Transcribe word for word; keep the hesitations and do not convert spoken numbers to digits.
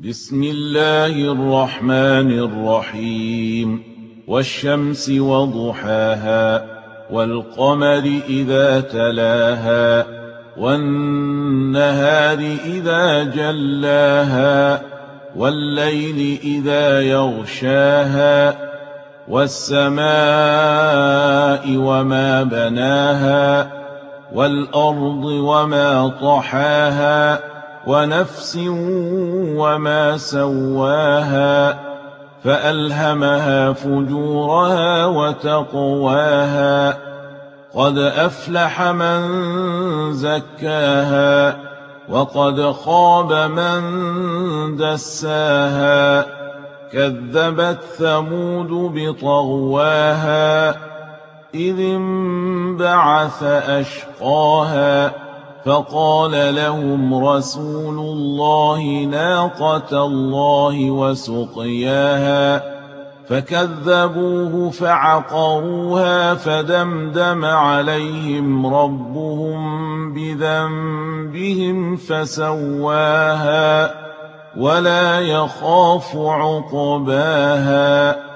بسم الله الرحمن الرحيم والشمس وضحاها والقمر إذا تلاها والنهار إذا جلاها والليل إذا يغشاها والسماء وما بناها والأرض وما طحاها ونفس وما سواها فألهمها فجورها وتقواها قد أفلح من زكاها وقد خاب من دساها كذبت ثمود بطغواها إذ انبعث أشقاها فقال لهم رسول الله ناقة الله وسقياها فكذبوه فعقروها فدمدم عليهم ربهم بذنبهم فسواها ولا يخاف عقباها